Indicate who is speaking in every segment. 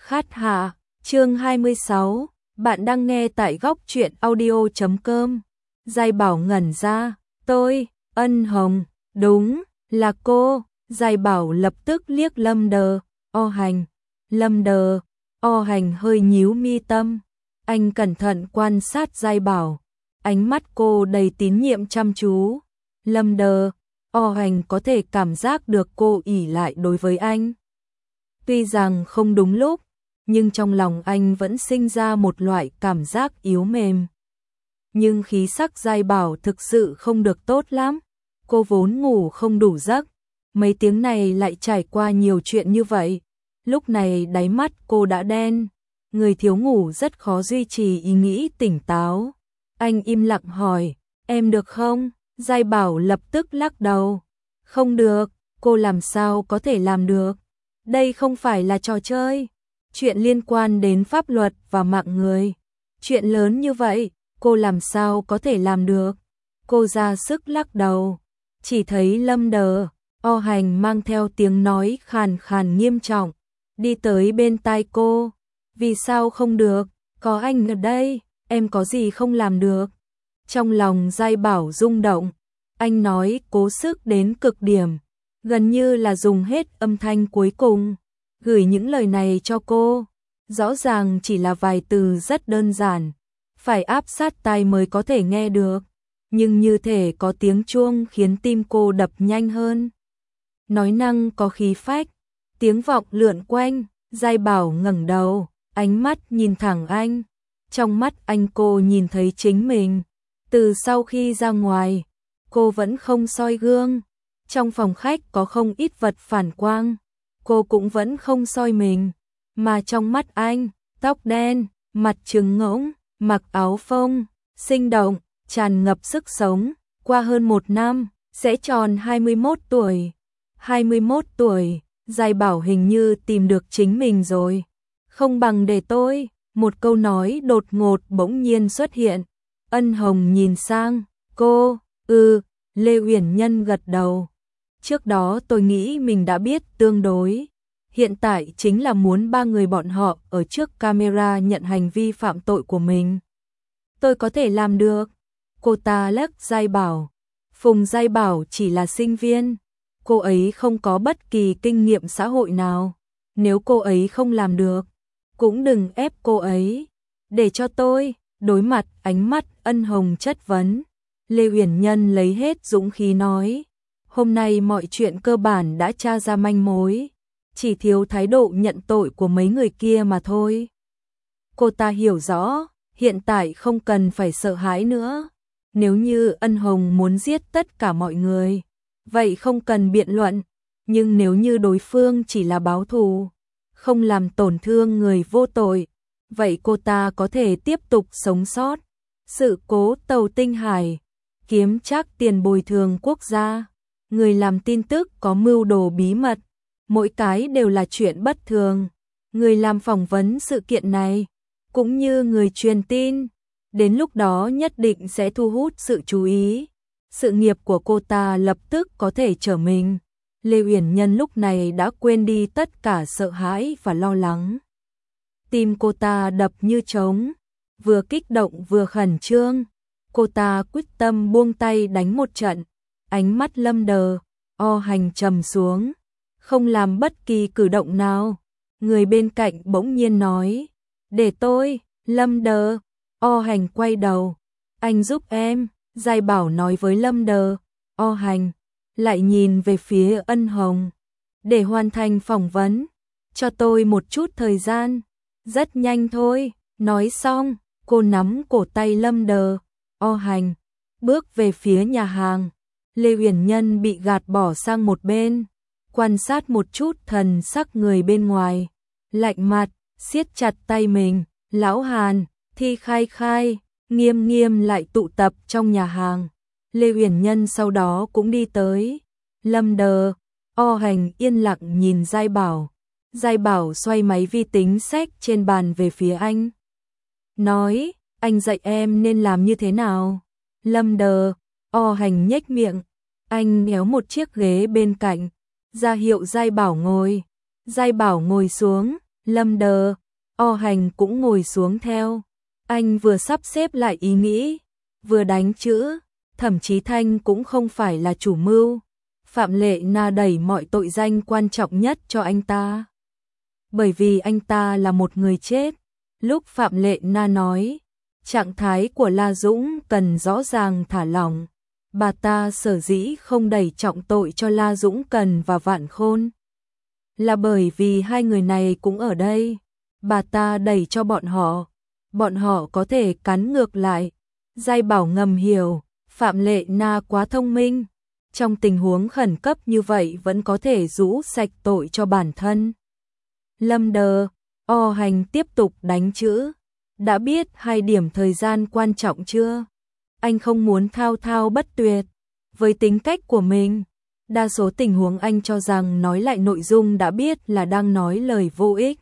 Speaker 1: Khát hạ, chương 26, bạn đang nghe tại góc truyện audio.com. Giai Bảo ngẩn ra, tôi, Ân Hồng, đúng, là cô. Giai Bảo lập tức liếc Lâm Đờ, O Hành. Lâm Đờ, O Hành hơi nhíu mi tâm. Anh cẩn thận quan sát Giai Bảo, ánh mắt cô đầy tín nhiệm chăm chú. Lâm Đờ, O Hành có thể cảm giác được cô ỷ lại đối với anh. Tuy rằng không đúng lúc, nhưng trong lòng anh vẫn sinh ra một loại cảm giác yếu mềm. Nhưng khí sắc Giai Bảo thực sự không được tốt lắm. Cô vốn ngủ không đủ giấc, mấy tiếng này lại trải qua nhiều chuyện như vậy. Lúc này đáy mắt cô đã đen, người thiếu ngủ rất khó duy trì ý nghĩ tỉnh táo. Anh im lặng hỏi, em được không? Giai Bảo lập tức lắc đầu. Không được, cô làm sao có thể làm được? Đây không phải là trò chơi. Chuyện liên quan đến pháp luật và mạng người. Chuyện lớn như vậy, cô làm sao có thể làm được? Cô ra sức lắc đầu. Chỉ thấy Lâm Đờ, O Hành mang theo tiếng nói khàn khàn nghiêm trọng, đi tới bên tai cô. Vì sao không được? Có anh ở đây, em có gì không làm được? Trong lòng Giai Bảo rung động. Anh nói cố sức đến cực điểm, gần như là dùng hết âm thanh cuối cùng, gửi những lời này cho cô. Rõ ràng chỉ là vài từ rất đơn giản, phải áp sát tai mới có thể nghe được, nhưng như thể có tiếng chuông khiến tim cô đập nhanh hơn. Nói năng có khí phách, tiếng vọng lượn quanh. Giai Bảo ngẩng đầu, ánh mắt nhìn thẳng anh. Trong mắt anh cô nhìn thấy chính mình. Từ sau khi ra ngoài, cô vẫn không soi gương. Trong phòng khách có không ít vật phản quang, cô cũng vẫn không soi mình. Mà trong mắt anh, tóc đen, mặt trứng ngỗng, mặc áo phông, sinh động, tràn ngập sức sống. Qua hơn 1 năm, sẽ tròn 21 tuổi. 21 tuổi, Giai Bảo hình như tìm được chính mình rồi. Không bằng để tôi. Một câu nói đột ngột bỗng nhiên xuất hiện. Ân Hồng nhìn sang, cô, Lê Uyển Nhân gật đầu. Trước đó tôi nghĩ mình đã biết tương đối. Hiện tại chính là muốn 3 người bọn họ ở trước camera nhận hành vi phạm tội của mình. Tôi có thể làm được. Cô ta lắc Giai Bảo. Phùng Giai Bảo chỉ là sinh viên. Cô ấy không có bất kỳ kinh nghiệm xã hội nào. Nếu cô ấy không làm được, cũng đừng ép cô ấy. Để cho tôi. Đối mặt ánh mắt Ân Hồng chất vấn, Lê Uyển Nhân lấy hết dũng khí nói. Hôm nay mọi chuyện cơ bản đã tra ra manh mối, chỉ thiếu thái độ nhận tội của mấy người kia mà thôi. Cô ta hiểu rõ, hiện tại không cần phải sợ hãi nữa. Nếu như Ân Hồng muốn giết tất cả mọi người, vậy không cần biện luận. Nhưng nếu như đối phương chỉ là báo thù, không làm tổn thương người vô tội, vậy cô ta có thể tiếp tục sống sót. Sự cố tàu Tinh Hải, kiếm trác tiền bồi thường quốc gia, người làm tin tức có mưu đồ bí mật, mỗi cái đều là chuyện bất thường. Người làm phỏng vấn sự kiện này, cũng như người truyền tin, đến lúc đó nhất định sẽ thu hút sự chú ý. Sự nghiệp của cô ta lập tức có thể trở mình. Lê Uyển Nhân lúc này đã quên đi tất cả sợ hãi và lo lắng. Tim cô ta đập như trống, vừa kích động vừa khẩn trương. Cô ta quyết tâm buông tay đánh một trận. Ánh mắt Lâm Đờ, O Hành trầm xuống, không làm bất kỳ cử động nào. Người bên cạnh bỗng nhiên nói, để tôi. Lâm Đờ, O Hành quay đầu, anh giúp em. Giai Bảo nói với Lâm Đờ, O Hành, lại nhìn về phía Ân Hồng. Để hoàn thành phỏng vấn, cho tôi một chút thời gian. Rất nhanh thôi. Nói xong, cô nắm cổ tay Lâm Đờ, O Hành, bước về phía nhà hàng. Lê Uyển Nhân bị gạt bỏ sang một bên, quan sát một chút thần sắc người bên ngoài. Lạnh mặt, siết chặt tay mình. Lão Hàn, Thi Khai Khai, Nghiêm Nghiêm lại tụ tập trong nhà hàng. Lê Uyển Nhân sau đó cũng đi tới. Lâm Đờ, O Hành yên lặng nhìn Giai Bảo. Giai Bảo xoay máy vi tính sách trên bàn về phía anh. Nói, anh dạy em nên làm như thế nào? Lâm Đờ, O Hành nhếch miệng. Anh kéo một chiếc ghế bên cạnh, ra hiệu Giai Bảo ngồi. Giai Bảo ngồi xuống, Lâm Đờ, O Hành cũng ngồi xuống theo. Anh vừa sắp xếp lại ý nghĩ, vừa đánh chữ. Thẩm Chí Thanh cũng không phải là chủ mưu. Phạm Lệ Na đẩy mọi tội danh quan trọng nhất cho anh ta. Bởi vì anh ta là một người chết. Lúc Phạm Lệ Na nói, trạng thái của La Dũng Cần rõ ràng thả lỏng. Bà ta sở dĩ không đẩy trọng tội cho La Dũng Cần và Vạn Khôn. Là bởi vì hai người này cũng ở đây. Bà ta đẩy cho bọn họ có thể cắn ngược lại. Giai Bảo ngầm hiểu, Phạm Lệ Na quá thông minh. Trong tình huống khẩn cấp như vậy vẫn có thể rũ sạch tội cho bản thân. Lâm Đờ, O Hành tiếp tục đánh chữ. Đã biết 2 điểm thời gian quan trọng chưa? Anh không muốn thao thao bất tuyệt. Với tính cách của mình, đa số tình huống anh cho rằng nói lại nội dung đã biết là đang nói lời vô ích.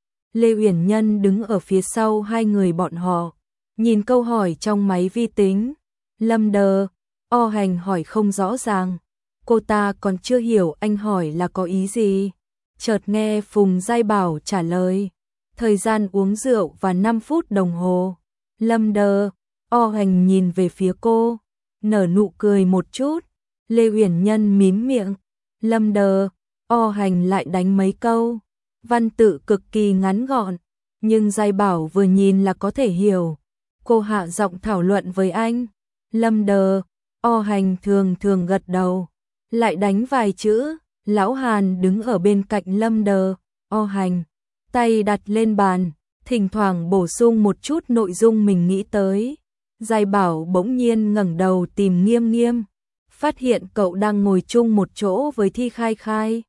Speaker 1: Lê Uyển Nhân đứng ở phía sau hai người bọn họ, nhìn câu hỏi trong máy vi tính. Lâm Đờ, O Hành hỏi không rõ ràng. Cô ta còn chưa hiểu anh hỏi là có ý gì. Chợt nghe Phùng Giai Bảo trả lời. Thời gian uống rượu và 5 phút đồng hồ. Lâm Đờ, O Hành nhìn về phía cô, nở nụ cười một chút. Lê Uyển Nhân mím miệng. Lâm Đờ, O Hành lại đánh mấy câu. Văn tự cực kỳ ngắn gọn, nhưng Giai Bảo vừa nhìn là có thể hiểu. Cô hạ giọng thảo luận với anh. Lâm Đờ, O Hành thường thường gật đầu, lại đánh vài chữ. Lão Hàn đứng ở bên cạnh Lâm Đờ, O Hành, tay đặt lên bàn, thỉnh thoảng bổ sung một chút nội dung mình nghĩ tới. Giai Bảo bỗng nhiên ngẩng đầu tìm Nghiêm Nghiêm, phát hiện cậu đang ngồi chung một chỗ với Thi Khai Khai.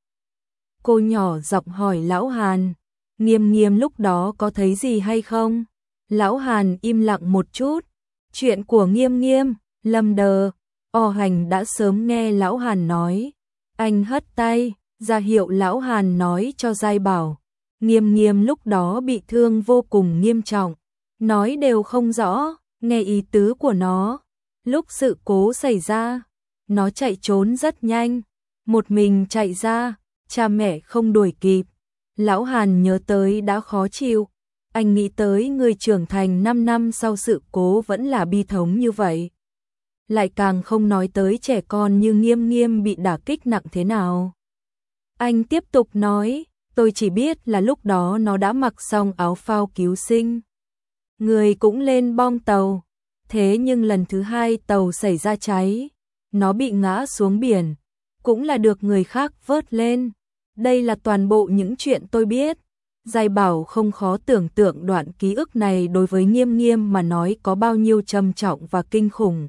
Speaker 1: Cô nhỏ giọng hỏi Lão Hàn, Nghiêm Nghiêm lúc đó có thấy gì hay không? Lão Hàn im lặng một chút. Chuyện của Nghiêm Nghiêm, Lâm Đờ, O Hành đã sớm nghe Lão Hàn nói. Anh hất tay, ra hiệu Lão Hàn nói cho Giai Bảo. Nghiêm Nghiêm lúc đó bị thương vô cùng nghiêm trọng, nói đều không rõ, nghe ý tứ của nó. Lúc sự cố xảy ra, nó chạy trốn rất nhanh, một mình chạy ra, cha mẹ không đuổi kịp. Lão Hàn nhớ tới đã khó chịu, anh nghĩ tới người trưởng thành 5 năm sau sự cố vẫn là bi thống như vậy. Lại càng không nói tới trẻ con như Nghiêm Nghiêm bị đả kích nặng thế nào. Anh tiếp tục nói, tôi chỉ biết là lúc đó nó đã mặc xong áo phao cứu sinh. Người cũng lên bong tàu, thế nhưng lần thứ 2 tàu xảy ra cháy, nó bị ngã xuống biển, cũng là được người khác vớt lên. Đây là toàn bộ những chuyện tôi biết. Giai Bảo không khó tưởng tượng đoạn ký ức này đối với Nghiêm Nghiêm mà nói có bao nhiêu trầm trọng và kinh khủng.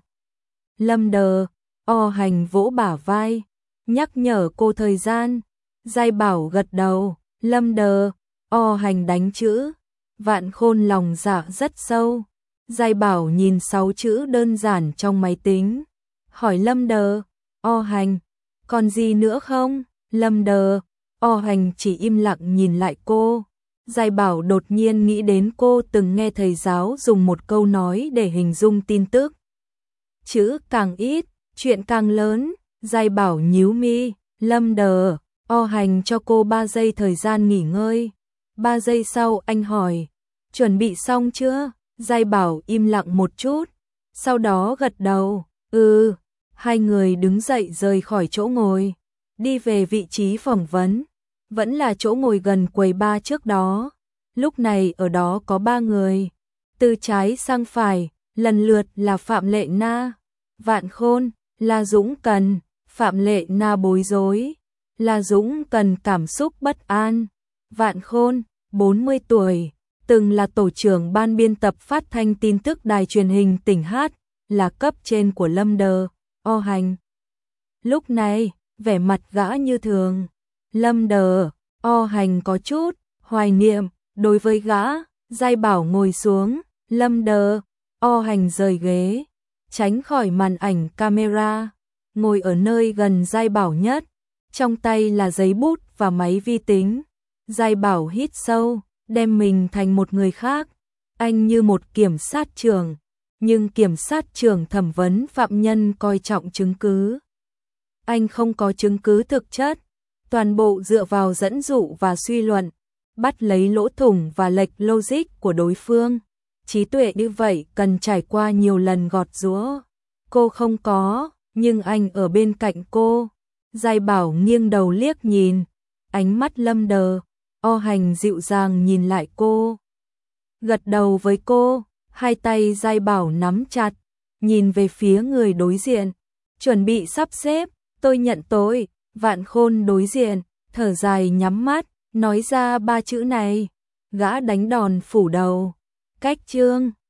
Speaker 1: Lâm Đờ, O Hành vỗ bả vai, nhắc nhở cô thời gian. Giai Bảo gật đầu. Lâm Đờ, O Hành đánh chữ. Vạn Khôn lòng dạ rất sâu. Giai Bảo nhìn 6 chữ đơn giản trong máy tính, hỏi Lâm Đờ, O Hành, còn gì nữa không? Lâm Đờ, O Hành chỉ im lặng nhìn lại cô. Giai Bảo đột nhiên nghĩ đến cô từng nghe thầy giáo dùng một câu nói để hình dung tin tức. Chữ càng ít, chuyện càng lớn. Giai Bảo nhíu mi. Lâm Đờ, O Hành cho cô 3 giây thời gian nghỉ ngơi. 3 giây sau anh hỏi, chuẩn bị xong chưa? Giai Bảo im lặng một chút, sau đó gật đầu. Hai người đứng dậy rời khỏi chỗ ngồi, đi về vị trí phỏng vấn. Vẫn là chỗ ngồi gần quầy bar trước đó. Lúc này ở đó có 3 người, từ trái sang phải, lần lượt là Phạm Lệ Na, Vạn Khôn, La Dũng Cần. Phạm Lệ Na bối rối, La Dũng Cần cảm xúc bất an. Vạn Khôn, 40 tuổi, từng là tổ trưởng ban biên tập phát thanh tin tức đài truyền hình tỉnh Hát, là cấp trên của Lâm Đờ, O Hành. Lúc này, vẻ mặt gã như thường. Lâm Đờ, O Hành có chút hoài niệm đối với gã. Giai Bảo ngồi xuống. Lâm Đờ, O Hành rời ghế, tránh khỏi màn ảnh camera, ngồi ở nơi gần Giai Bảo nhất, trong tay là giấy bút và máy vi tính. Giai Bảo hít sâu, đem mình thành một người khác. Anh như một kiểm sát trưởng, nhưng kiểm sát trưởng thẩm vấn phạm nhân coi trọng chứng cứ. Anh không có chứng cứ thực chất, toàn bộ dựa vào dẫn dụ và suy luận. bắt lấy lỗ thủng và lệch logic của đối phương. Trí tuệ như vậy cần trải qua nhiều lần gọt giũa. Cô không có, nhưng anh ở bên cạnh cô. Giai Bảo nghiêng đầu liếc nhìn, ánh mắt lâm đờ. O Hành dịu dàng nhìn lại cô, gật đầu với cô, hai tay Giai Bảo nắm chặt, nhìn về phía người đối diện, chuẩn bị sắp xếp. Tôi nhận tội. Vạn Khôn đối diện, thở dài nhắm mắt, nói ra ba chữ này. Gã đánh đòn phủ đầu. Cách chương